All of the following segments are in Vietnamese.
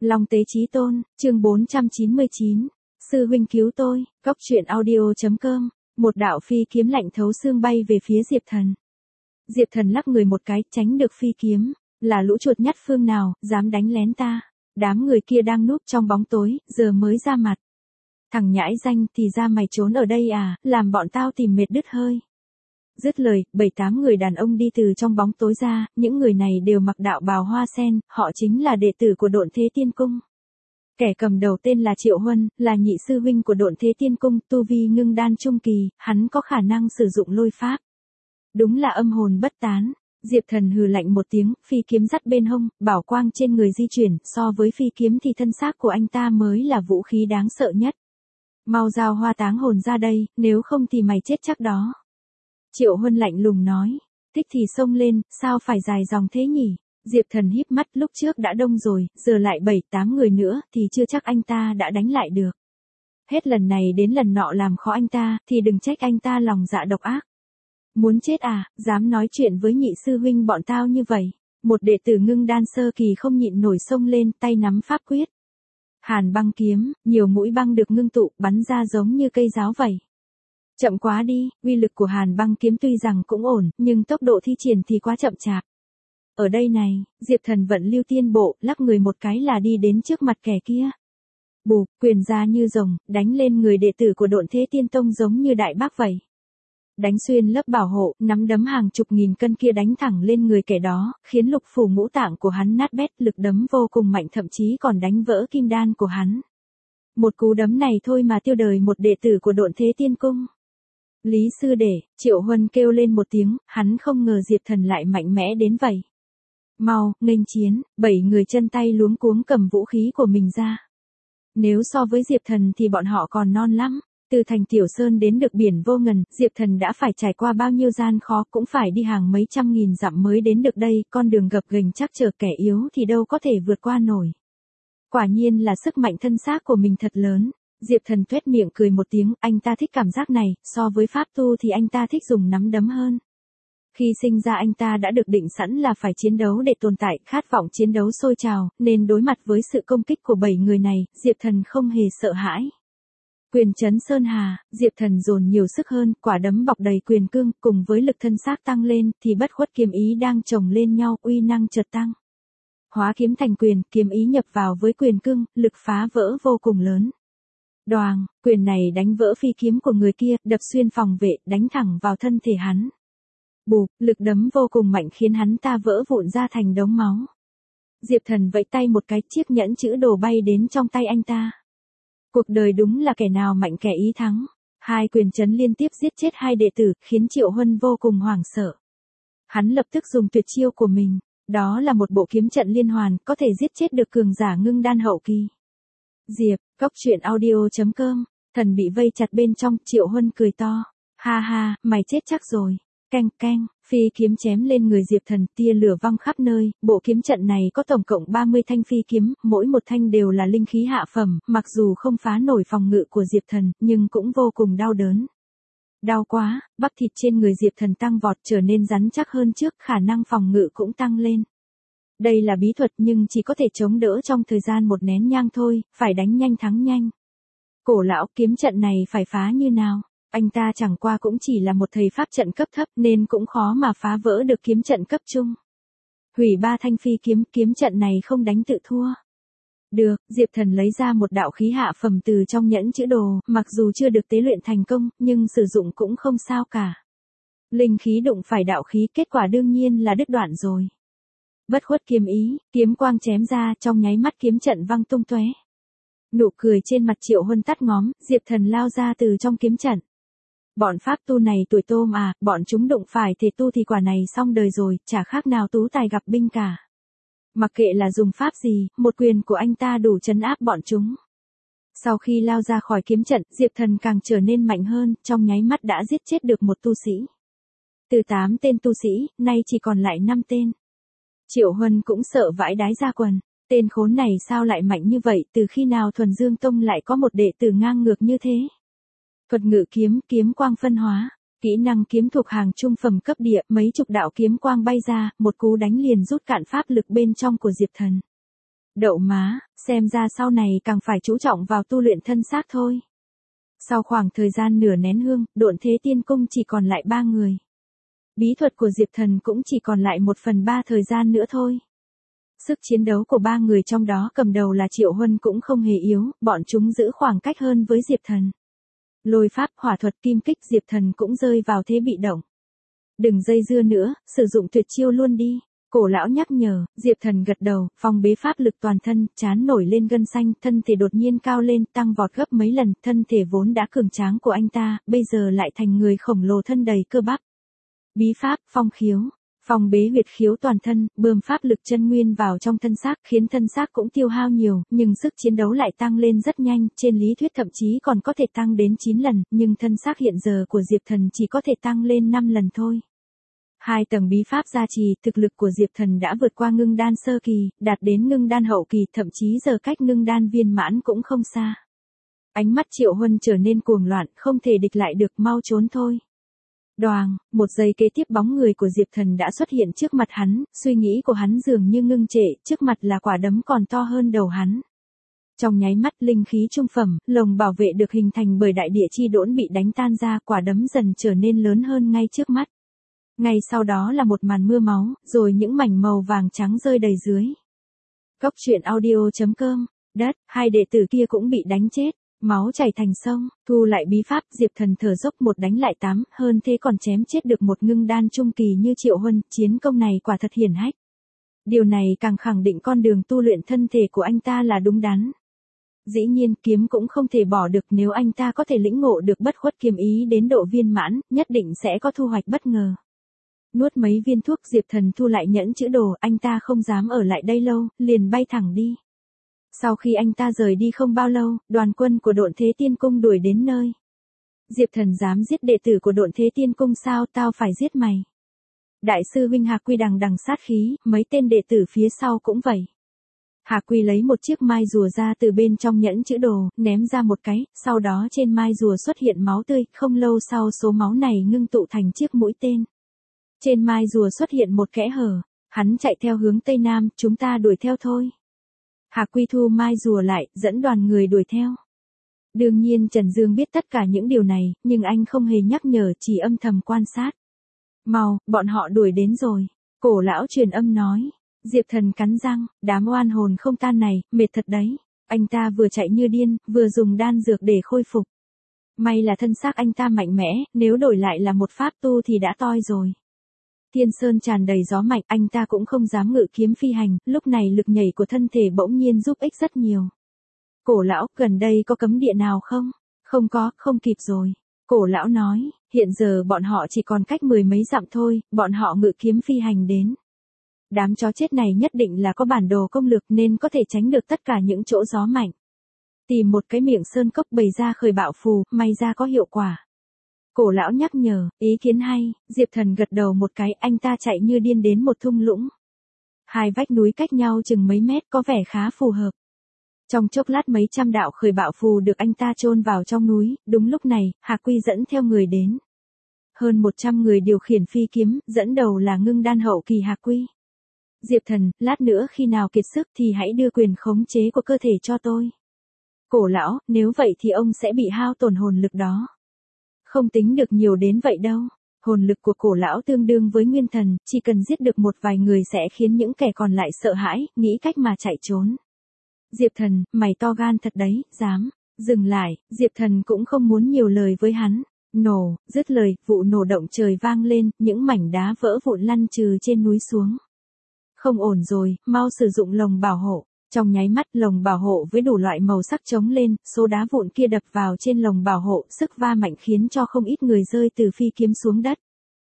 Long Tế Chí Tôn, chương 499. Sư huynh cứu tôi, Góc Truyện Audio.com. Một đạo phi kiếm lạnh thấu xương bay về phía Diệp Thần. Diệp Thần lắc người một cái, tránh được phi kiếm. Là lũ chuột nhắt phương nào, dám đánh lén ta. Đám người kia đang núp trong bóng tối, giờ mới ra mặt. Thằng nhãi danh thì ra mày trốn ở đây à, làm bọn tao tìm mệt đứt hơi. Dứt lời, 7-8 người đàn ông đi từ trong bóng tối ra, những người này đều mặc đạo bào hoa sen, họ chính là đệ tử của Độn Thế Tiên Cung. Kẻ cầm đầu tên là Triệu Huân, là nhị sư huynh của Độn Thế Tiên Cung, tu vi ngưng đan trung kỳ, hắn có khả năng sử dụng lôi pháp. Đúng là âm hồn bất tán. Diệp Thần hừ lạnh một tiếng, phi kiếm dắt bên hông, bảo quang trên người di chuyển, so với phi kiếm thì thân xác của anh ta mới là vũ khí đáng sợ nhất. Mau giao hoa táng hồn ra đây, nếu không thì mày chết chắc đó. Triệu Huân lạnh lùng nói, thích thì xông lên, sao phải dài dòng thế nhỉ? Diệp Thần híp mắt, lúc trước đã đông rồi, giờ lại 7-8 người nữa thì chưa chắc anh ta đã đánh lại được. Hết lần này đến lần nọ làm khó anh ta, thì đừng trách anh ta lòng dạ độc ác. Muốn chết à, dám nói chuyện với nhị sư huynh bọn tao như vậy. Một đệ tử ngưng đan sơ kỳ không nhịn nổi xông lên, tay nắm pháp quyết. Hàn băng kiếm, nhiều mũi băng được ngưng tụ, bắn ra giống như cây giáo vậy. Chậm quá đi, uy lực của hàn băng kiếm tuy rằng cũng ổn, nhưng tốc độ thi triển thì quá chậm chạp. Ở đây này, Diệp Thần vận lưu tiên bộ, lắc người một cái là đi đến trước mặt kẻ kia. Bụp, quyền ra như rồng, đánh lên người đệ tử của Độn Thế Tiên Tông giống như đại bác vậy. Đánh xuyên lớp bảo hộ, nắm đấm hàng chục nghìn cân kia đánh thẳng lên người kẻ đó, khiến lục phủ ngũ tạng của hắn nát bét, lực đấm vô cùng mạnh, thậm chí còn đánh vỡ kim đan của hắn. Một cú đấm này thôi mà tiêu đời một đệ tử của Độn Thế Tiên Cung. Lý sư đệ, Triệu Huân kêu lên một tiếng, hắn không ngờ Diệp Thần lại mạnh mẽ đến vậy. Mau, nghênh chiến, 7 người chân tay luống cuống cầm vũ khí của mình ra. Nếu so với Diệp Thần thì bọn họ còn non lắm. Từ thành Tiểu Sơn đến được biển vô ngần, Diệp Thần đã phải trải qua bao nhiêu gian khó, cũng phải đi hàng mấy trăm nghìn dặm mới đến được đây, con đường gập ghềnh chắc trở, kẻ yếu thì đâu có thể vượt qua nổi. Quả nhiên là sức mạnh thân xác của mình thật lớn. Diệp Thần tuét miệng cười một tiếng, anh ta thích cảm giác này, so với pháp tu thì anh ta thích dùng nắm đấm hơn. Khi sinh ra anh ta đã được định sẵn là phải chiến đấu để tồn tại, khát vọng chiến đấu sôi trào, nên đối mặt với sự công kích của 7 người này, Diệp Thần không hề sợ hãi. Quyền chấn sơn hà, Diệp Thần dồn nhiều sức hơn, quả đấm bọc đầy quyền cương, cùng với lực thân xác tăng lên, thì bất khuất kiếm ý đang chồng lên nhau, uy năng chợt tăng. Hóa kiếm thành quyền, kiếm ý nhập vào với quyền cương, lực phá vỡ vô cùng lớn. Đoàng, quyền này đánh vỡ phi kiếm của người kia, đập xuyên phòng vệ, đánh thẳng vào thân thể hắn. Bụp, lực đấm vô cùng mạnh khiến hắn ta vỡ vụn ra thành đống máu. Diệp Thần vẫy tay một cái, chiếc nhẫn chữ đồ bay đến trong tay anh ta. Cuộc đời đúng là kẻ nào mạnh kẻ ý thắng. Hai quyền chấn liên tiếp giết chết hai đệ tử, khiến Triệu Huân vô cùng hoảng sợ. Hắn lập tức dùng tuyệt chiêu của mình, đó là một bộ kiếm trận liên hoàn, có thể giết chết được cường giả ngưng đan hậu kỳ. Diệp, Góc Truyện Audio.com. Thần bị vây chặt bên trong, Triệu Huân cười to. Ha ha, mày chết chắc rồi. Canh canh, phi kiếm chém lên người Diệp Thần, tia lửa văng khắp nơi. Bộ kiếm trận này có tổng cộng 30 thanh phi kiếm, mỗi một thanh đều là linh khí hạ phẩm, mặc dù không phá nổi phòng ngự của Diệp Thần, nhưng cũng vô cùng đau đớn. Đau quá, bắp thịt trên người Diệp Thần tăng vọt, trở nên rắn chắc hơn trước, khả năng phòng ngự cũng tăng lên. Đây là bí thuật nhưng chỉ có thể chống đỡ trong thời gian một nén nhang thôi, phải đánh nhanh thắng nhanh. Cổ lão, kiếm trận này phải phá như nào? Anh ta chẳng qua cũng chỉ là một thầy pháp trận cấp thấp nên cũng khó mà phá vỡ được kiếm trận cấp trung. Hủy 3 thanh phi kiếm, kiếm trận này không đánh tự thua. Được, Diệp Thần lấy ra một đạo khí hạ phẩm từ trong nhẫn chữ đồ, mặc dù chưa được tế luyện thành công, nhưng sử dụng cũng không sao cả. Linh khí đụng phải đạo khí, kết quả đương nhiên là đứt đoạn rồi. Bất khuất kiếm ý, kiếm quang chém ra, trong nháy mắt kiếm trận văng tung tóe. Nụ cười trên mặt Triệu Huân tắt ngóm, Diệp Thần lao ra từ trong kiếm trận. Bọn pháp tu này tuổi tôm à, bọn chúng đụng phải thể tu thì quả này xong đời rồi, chả khác nào tú tài gặp binh cả. Mặc kệ là dùng pháp gì, một quyền của anh ta đủ trấn áp bọn chúng. Sau khi lao ra khỏi kiếm trận, Diệp Thần càng trở nên mạnh hơn, trong nháy mắt đã giết chết được một tu sĩ. Từ 8 tên tu sĩ, nay chỉ còn lại 5 tên. Triệu Huân cũng sợ vãi đái ra quần. Tên khốn này sao lại mạnh như vậy, từ khi nào Thuần Dương Tông lại có một đệ tử ngang ngược như thế? Thuật ngự kiếm, kiếm quang phân hóa, kỹ năng kiếm thuộc hàng trung phẩm cấp địa, mấy chục đạo kiếm quang bay ra, một cú đánh liền rút cạn pháp lực bên trong của Diệp Thần. Đậu má, xem ra sau này càng phải chú trọng vào tu luyện thân xác thôi. Sau khoảng thời gian nửa nén hương, Độn Thế Tiên Cung chỉ còn lại 3 người. Bí thuật của Diệp Thần cũng chỉ còn lại 1/3 thời gian nữa thôi. Sức chiến đấu của 3 người trong đó cầm đầu là Triệu Huân cũng không hề yếu, bọn chúng giữ khoảng cách hơn với Diệp Thần. Lôi pháp, hỏa thuật, kim kích, Diệp Thần cũng rơi vào thế bị động. Đừng dây dưa nữa, sử dụng tuyệt chiêu luôn đi. Cổ lão nhắc nhở, Diệp Thần gật đầu, phong bế pháp lực toàn thân, trán nổi lên gân xanh, thân thể đột nhiên cao lên, tăng vọt gấp mấy lần, thân thể vốn đã cường tráng của anh ta, bây giờ lại thành người khổng lồ thân đầy cơ bắp. Bí pháp, phong khiếu, phong bế huyệt khiếu toàn thân, bơm pháp lực chân nguyên vào trong thân xác, khiến thân xác cũng tiêu hao nhiều, nhưng sức chiến đấu lại tăng lên rất nhanh, trên lý thuyết thậm chí còn có thể tăng đến 9 lần, nhưng thân xác hiện giờ của Diệp Thần chỉ có thể tăng lên 5 lần thôi. 2 tầng bí pháp gia trì, thực lực của Diệp Thần đã vượt qua ngưng đan sơ kỳ, đạt đến ngưng đan hậu kỳ, thậm chí giờ cách ngưng đan viên mãn cũng không xa. Ánh mắt Triệu Huân trở nên cuồng loạn, không thể địch lại được, mau trốn thôi. Đoàng, một giây kế tiếp bóng người của Diệp Thần đã xuất hiện trước mặt hắn, suy nghĩ của hắn dường như ngưng trệ, trước mặt là quả đấm còn to hơn đầu hắn. Trong nháy mắt linh khí trung phẩm, lồng bảo vệ được hình thành bởi đại địa chi đỗn bị đánh tan ra, quả đấm dần trở nên lớn hơn ngay trước mắt. Ngay sau đó là một màn mưa máu, rồi những mảnh màu vàng trắng rơi đầy dưới. Cốc truyện audio.com, đất, 2 đệ tử kia cũng bị đánh chết, máu chảy thành sông, thu lại bí pháp, Diệp Thần thở dốc một đánh lại 8, hơn thế còn chém chết được một ngưng đan trung kỳ như Triệu Huân, chiến công này quả thật hiển hách. Điều này càng khẳng định con đường tu luyện thân thể của anh ta là đúng đắn. Dĩ nhiên kiếm cũng không thể bỏ được, nếu anh ta có thể lĩnh ngộ được bất khuất kiếm ý đến độ viên mãn, nhất định sẽ có thu hoạch bất ngờ. Nuốt mấy viên thuốc, Diệp Thần thu lại nhẫn chữ đồ, anh ta không dám ở lại đây lâu, liền bay thẳng đi. Sau khi anh ta rời đi không bao lâu, đoàn quân của Độn Thế Tiên Cung đuổi đến nơi. Diệp Thần dám giết đệ tử của Độn Thế Tiên Cung sao, tao phải giết mày. Đại sư huynh Hạc Quy đằng đằng sát khí, mấy tên đệ tử phía sau cũng vậy. Hạc Quy lấy một chiếc mai rùa ra từ bên trong nhẫn chữ đồ, ném ra một cái, sau đó trên mai rùa xuất hiện máu tươi, không lâu sau số máu này ngưng tụ thành chiếc mũi tên. Trên mai rùa xuất hiện một kẽ hở, hắn chạy theo hướng Tây Nam, chúng ta đuổi theo thôi. Hạc Quy thu mai rùa lại, dẫn đoàn người đuổi theo. Đương nhiên Trần Dương biết tất cả những điều này, nhưng anh không hề nhắc nhở, chỉ âm thầm quan sát. Mau, bọn họ đuổi đến rồi. Cổ lão truyền âm nói. Diệp Thần cắn răng, đám oan hồn không tan này, mệt thật đấy. Anh ta vừa chạy như điên, vừa dùng đan dược để khôi phục. May là thân xác anh ta mạnh mẽ, nếu đổi lại là một pháp tu thì đã toi rồi. Thiên Sơn tràn đầy gió mạnh, anh ta cũng không dám ngự kiếm phi hành, lúc này lực nhảy của thân thể bỗng nhiên giúp ích rất nhiều. Cổ lão, gần đây có cấm địa nào không? Không có, không kịp rồi. Cổ lão nói, hiện giờ bọn họ chỉ còn cách 10 mấy dặm thôi, bọn họ ngự kiếm phi hành đến. Đám chó chết này nhất định là có bản đồ công lược nên có thể tránh được tất cả những chỗ gió mạnh. Tìm một cái miệng sơn cốc bày ra khởi bạo phù, may ra có hiệu quả. Cổ lão nhắc nhở, ý kiến hay, Diệp Thần gật đầu một cái, anh ta chạy như điên đến một thung lũng. 2 vách núi cách nhau chừng mấy mét, có vẻ khá phù hợp. Trong chốc lát mấy trăm đạo khởi bạo phù được anh ta chôn vào trong núi, đúng lúc này, Hạc Quy dẫn theo người đến. Hơn 100 người điều khiển phi kiếm, dẫn đầu là ngưng đan hậu kỳ Hạc Quy. Diệp Thần, lát nữa khi nào kiệt sức thì hãy đưa quyền khống chế của cơ thể cho tôi. Cổ lão, nếu vậy thì ông sẽ bị hao tổn hồn lực đó. Không tính được nhiều đến vậy đâu. Hồn lực của cổ lão tương đương với nguyên thần, chỉ cần giết được một vài người sẽ khiến những kẻ còn lại sợ hãi, nghĩ cách mà chạy trốn. Diệp Thần, mày to gan thật đấy, dám. Dừng lại, Diệp Thần cũng không muốn nhiều lời với hắn. Nổ, dứt lời, vụ nổ động trời vang lên, những mảnh đá vỡ vụn lăn trừ trên núi xuống. Không ổn rồi, mau sử dụng lồng bảo hộ. Trong nháy mắt lồng bảo hộ với đủ loại màu sắc trống lên, số đá vụn kia đập vào trên lồng bảo hộ, sức va mạnh khiến cho không ít người rơi từ phi kiếm xuống đất.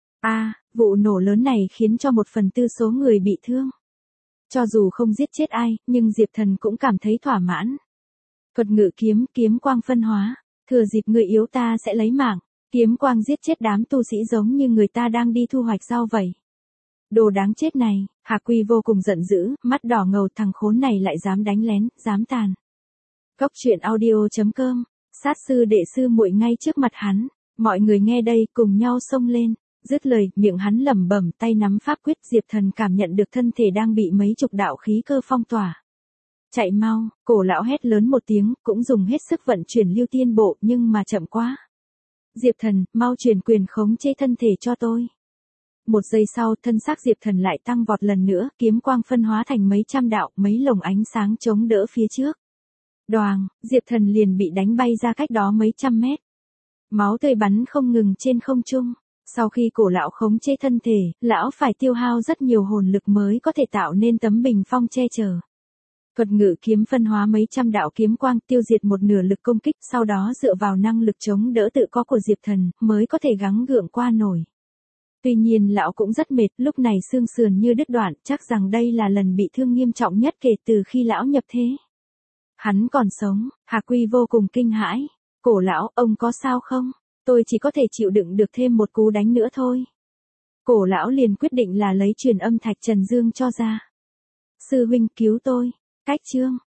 Vụ nổ lớn này khiến cho 1/4 số người bị thương. Cho dù không giết chết ai, nhưng Diệp Thần cũng cảm thấy thỏa mãn. Thuật ngự kiếm, kiếm quang phân hóa, thừa dịp người yếu ta sẽ lấy mạng, kiếm quang giết chết đám tu sĩ giống như người ta đang đi thu hoạch rau vậy. Đồ đáng chết này, Hạc Quy vô cùng giận dữ, mắt đỏ ngầu, thằng khốn này lại dám đánh lén, dám tàn. Cốc truyện audio.com, sát sư đệ sư muội ngay trước mặt hắn, mọi người nghe đây cùng nhau xông lên, dứt lời, miệng hắn lẩm bẩm, tay nắm pháp quyết, Diệp Thần cảm nhận được thân thể đang bị mấy chục đạo khí cơ phong tỏa. Chạy mau, cổ lão hét lớn một tiếng, cũng dùng hết sức vận chuyển lưu tiên bộ nhưng mà chậm quá. Diệp Thần, mau truyền quyền khống chế thân thể cho tôi. Một giây sau, thân xác Diệp Thần lại tăng vọt lần nữa, kiếm quang phân hóa thành mấy trăm đạo, mấy lồng ánh sáng chống đỡ phía trước. Đoàng, Diệp Thần liền bị đánh bay ra cách đó mấy trăm mét. Máu tươi bắn không ngừng trên không trung. Sau khi cổ lão khống chế thân thể, lão phải tiêu hao rất nhiều hồn lực mới có thể tạo nên tấm bình phong che chở. Thuật ngự kiếm phân hóa mấy trăm đạo kiếm quang tiêu diệt một nửa lực công kích, sau đó dựa vào năng lực chống đỡ tự có của Diệp Thần, mới có thể gắng gượng qua nổi. Tuy nhiên lão cũng rất mệt, lúc này xương sườn như đứt đoạn, chắc rằng đây là lần bị thương nghiêm trọng nhất kể từ khi lão nhập thế. Hắn còn sống, Hà Quy vô cùng kinh hãi. Cổ lão, ông có sao không? Tôi chỉ có thể chịu đựng được thêm một cú đánh nữa thôi. Cổ lão liền quyết định là lấy truyền âm thạch Trần Dương cho ra. Sư huynh cứu tôi. Cách chương